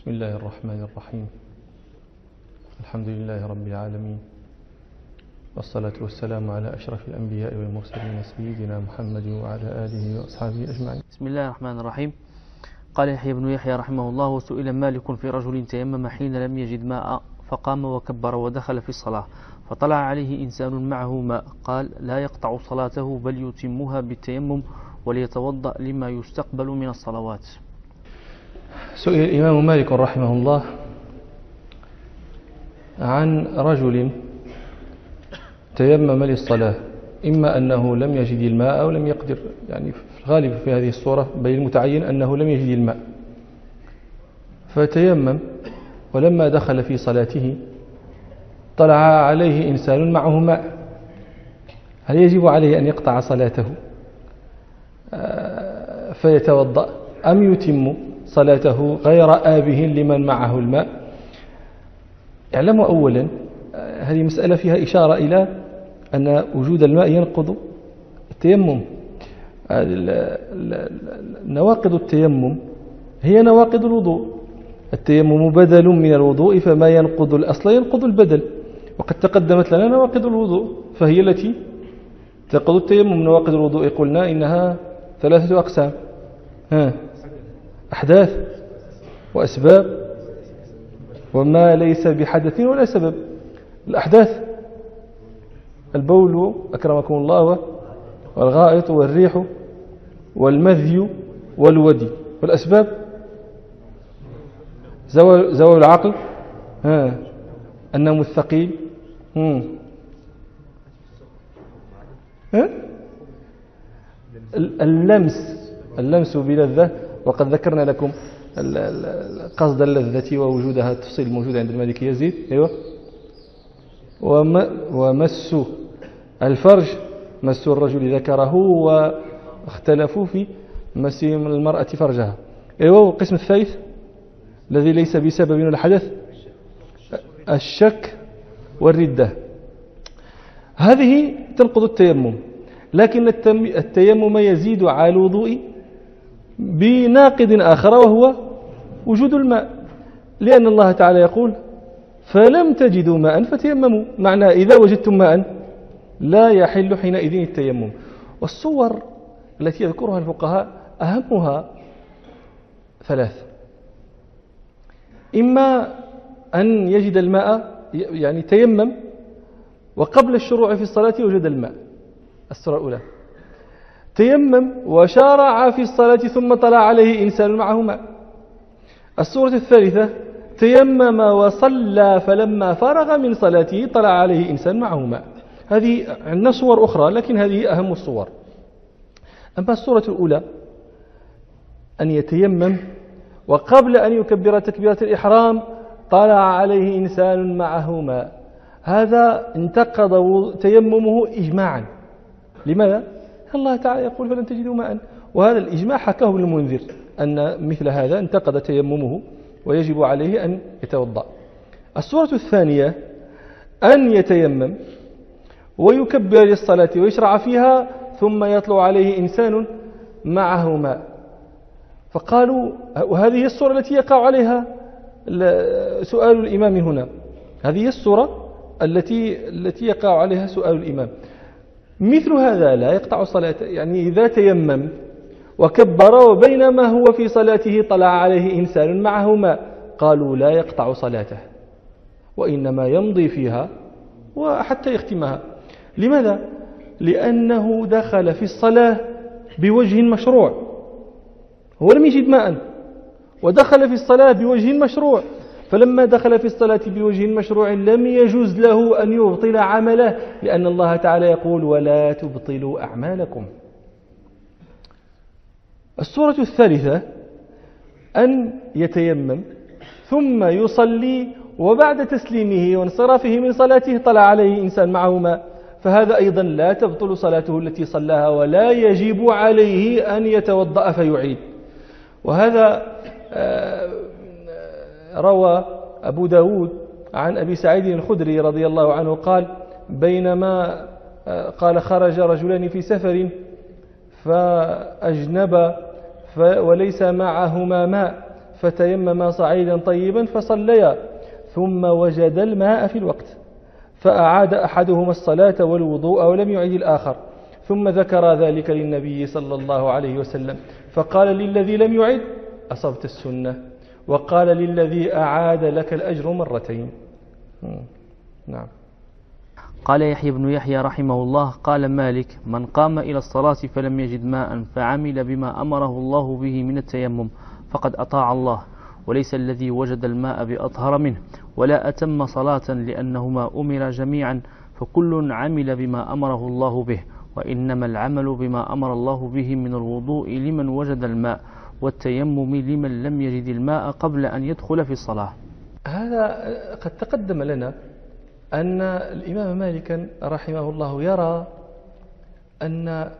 بسم الله الرحمن الرحيم. الحمد لله رب العالمين، والصلاة والسلام على أشرف الأنبياء والمرسلين سيدنا محمد وعلى آله وأصحابه أجمعين. بسم الله الرحمن الرحيم. قال يحيى بن يحيى رحمه الله: وسئل مالك في رجل تيمم حين لم يجد ماء فقام وكبر ودخل في الصلاة فطلع عليه إنسان معه ماء، قال: لا يقطع صلاته بل يتمها بالتيمم وليتوضأ لما يستقبل من الصلوات. سئل الإمام مالك رحمه الله عن رجل تيمم للصلاة، إما أنه لم يجد الماء أو لم يقدر، يعني في الغالب في هذه الصورة بل المتعين أنه لم يجد الماء، فتيمم ولما دخل في صلاته طلع عليه إنسان معه ماء، هل يجب عليه أن يقطع صلاته فيتوضأ أم يتم صلاته غير آبه لمن معه الماء؟ اعلموا أولا هذه مسألة فيها إشارة إلى أن وجود الماء ينقض التيمم. نواقض التيمم هي نواقض الوضوء. التيمم بدل من الوضوء، فما ينقض الأصل ينقض البدل، وقد تقدمت لنا نواقض الوضوء فهي التي تنقض التيمم. نواقض الوضوء قلنا إنها 3 أقسام: أحداث وأسباب وما ليس بحدث ولا سبب. الأحداث البول أكرمكم الله، والغائط والريح والمذي والودي. والأسباب زوال العقل، النوم الثقيل، اللمس بلذة، وقد ذكرنا لكم قصد اللذة ووجودها التفصيل الموجود عند المالكي يزيد. أيوة. ومس الفرج، مس الرجل ذكره، واختلفوا في مس المرأة فرجها. أيوة. والقسم الثالث الذي ليس بسبب ولا حدث: الشك والردة. هذه تنقض التيمم، لكن التيمم يزيد على الوضوء بناقض آخر وهو وجود الماء، لأن الله تعالى يقول: فلم تجدوا ماء فتيمموا، معنى إذا وجدتم ماء لا يحل حينئذ التيمم. والصور التي يذكرها الفقهاء أهمها 3: إما أن يجد الماء، يعني تيمم وقبل الشروع في الصلاة وجد الماء، الصورة الأولى. تيمم وشارع في الصلاة ثم طلع عليه إنسان معه ماء. الصورة الثالثة: تيمم وصلى فلما فرغ من صلاته طلع عليه إنسان معه ماء. هذه عندنا صور أخرى لكن هذه أهم الصور. أما الصورة الأولى أن يتيمم وقبل أن يكبر تكبيرة الإحرام طلع عليه إنسان معه ماء، هذا انتقض تيممه إجماعا. لماذا؟ الله تعالى يقول: فلن تجدوا ماء، وهذا الإجماع حكاه ابن المنذر أن مثل هذا انتقض تيممه ويجب عليه أن يتوضأ. الصورة الثانية أن يتيمم ويكبر للصلاة ويشرع فيها ثم يطلع عليه إنسان معه ماء، فقالوا وهذه الصورة التي يقع عليها سؤال الإمام هنا، هذه الصورة التي يقع عليها سؤال الإمام. مثل هذا لا يقطع صلاة، يعني إذا تيمم وكبر وبينما هو في صلاته طلع عليه إنسان معه ماء، قالوا لا يقطع صلاته وإنما يمضي فيها وحتى يختمها. لماذا؟ لأنه دخل في الصلاة بوجه مشروع، هو لم يجد ماء ودخل في الصلاة بوجه مشروع، فلما دخل في الصلاة بوجه مشروع لم يجوز له أن يبطل عمله، لأن الله تعالى يقول: ولا تبطلوا أعمالكم. الصورة الثالثة أن يتيمم ثم يصلي وبعد تسليمه وانصرافه من صلاته طلع عليه إنسان معه ماء، فهذا أيضا لا تبطل صلاته التي صلاها ولا يجب عليه أن يتوضأ فيعيد. وهذا روى أبو داود عن أبي سعيد الخدري رضي الله عنه قال: بينما خرج رجلان في سفر فأجنبا وليس معهما ماء، فتيمما صعيدا طيبا فصليا ثم وجد الماء في الوقت فأعاد أحدهما الصلاة والوضوء ولم يعد الآخر ثم ذكر ذلك للنبي صلى الله عليه وسلم فقال للذي لم يعد أصبت السنة وقال للذي أعاد لك الأجر مرتين. نعم. قال يحيى بن يحيى رحمه الله قال مالك من قام إلى الصلاة فلم يجد ماء فعمل بما أمره الله به من التيمم فقد أطاع الله وليس الذي وجد الماء بأطهر منه ولا أتم صلاة لأنهما أمر جميعا فكل عمل بما أمره الله به وإنما العمل بما أمر الله به من الوضوء لمن وجد الماء والتيمم لمن لم يجد الماء قبل أن يدخل في الصلاة. هذا قد تقدم لنا أن الإمام مالك رحمه الله يرى أن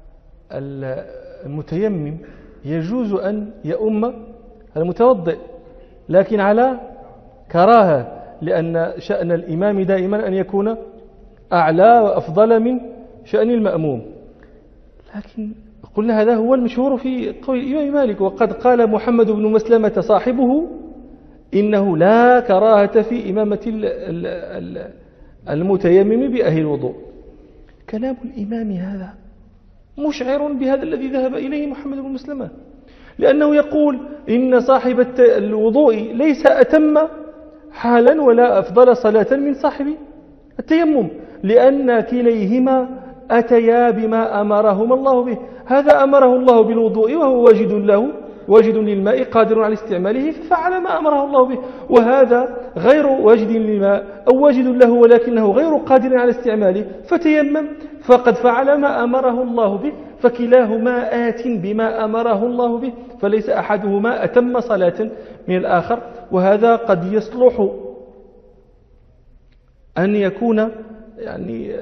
المتيمم يجوز أن يؤم المتوضئ لكن على كراهة لأن شأن الإمام دائما أن يكون أعلى وأفضل من شأن المأموم. لكن قلنا هذا هو المشهور في قول الإمام مالك وقد قال محمد بن مسلمة صاحبه إنه لا كراهة في إمامة المتيمم بأهل الوضوء. كلام الإمام هذا مشعر بهذا الذي ذهب إليه محمد بن مسلمة لأنه يقول إن صاحب الوضوء ليس أتم حالا ولا أفضل صلاة من صاحب التيمم لأن كليهما أتيا بما أمرهما الله به. هذا أمره الله بالوضوء وهو واجد للماء قادر على استعماله ففعل ما أمره الله به وهذا غير واجد للماء أو واجد له ولكنه غير قادر على استعماله فتيمم فقد فعل ما أمره الله به فكلاهما آت بما أمره الله به فليس أحدهما أتم صلاة من الآخر. وهذا قد يصلح أن يكون يعني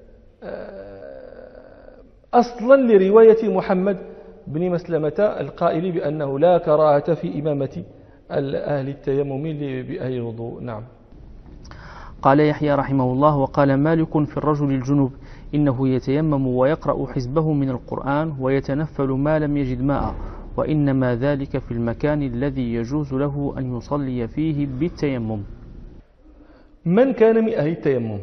أصلا لرواية محمد بن مسلمة القائل بأنه لا كراهة في إمامة أهل التيمم بأهل الوضوء. نعم. قال يحيى رحمه الله وقال مالك في الرجل الجنوب إنه يتيمم ويقرأ حزبه من القرآن ويتنفل ما لم يجد ماء وإنما ذلك في المكان الذي يجوز له أن يصلي فيه بالتيمم. من كان من أهل التيمم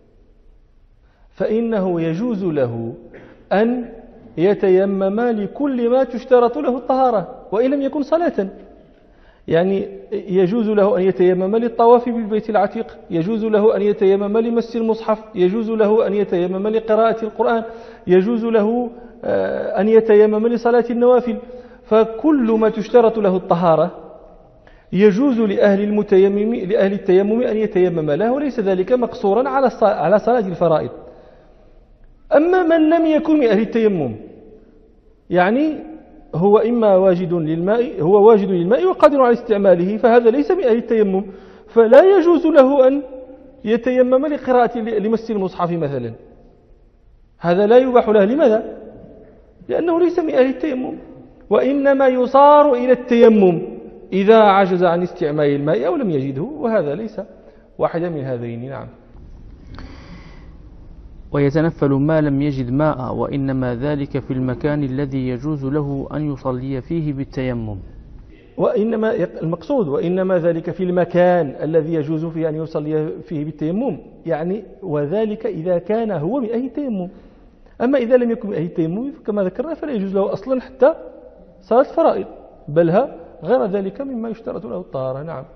فإنه يجوز له أن يتيمم لكل ما تشترط له الطهارة وإن لم يكن صلاة. يعني يجوز له أن يتيمم للطواف بالبيت العتيق يجوز له أن يتيمم لمس المصحف يجوز له أن يتيمم لقراءة القرآن يجوز له أن يتيمم لصلاة النوافل فكل ما تشترط له الطهارة يجوز لأهل التيمم أن يتيمم له وليس ذلك مقصورا على صلاة الفرائض. أما من لم يكن من أهل التيمم يعني هو إما واجد للماء وقادر على استعماله فهذا ليس من أهل التيمم فلا يجوز له أن يتيمم لقراءة لمس المصحف مثلا. هذا لا يباح له. لماذا؟ لأنه ليس من أهل التيمم وإنما يصار إلى التيمم إذا عجز عن استعمال الماء أو لم يجده وهذا ليس واحدا من هذين. نعم. ويتنفل ما لم يجد ماء وإنما ذلك في المكان الذي يجوز له أن يصلي فيه بالتيمم. وإنما المقصود وإنما ذلك في المكان الذي يجوز فيه أن يصلي فيه بالتيمم يعني وذلك إذا كان هو من أهل التيمم. أما إذا لم يكن من أهل التيمم كما ذكرنا فلا يجوز له أصلا حتى صلاة فرائض بل غير ذلك مما يشترط له الطهارة. نعم.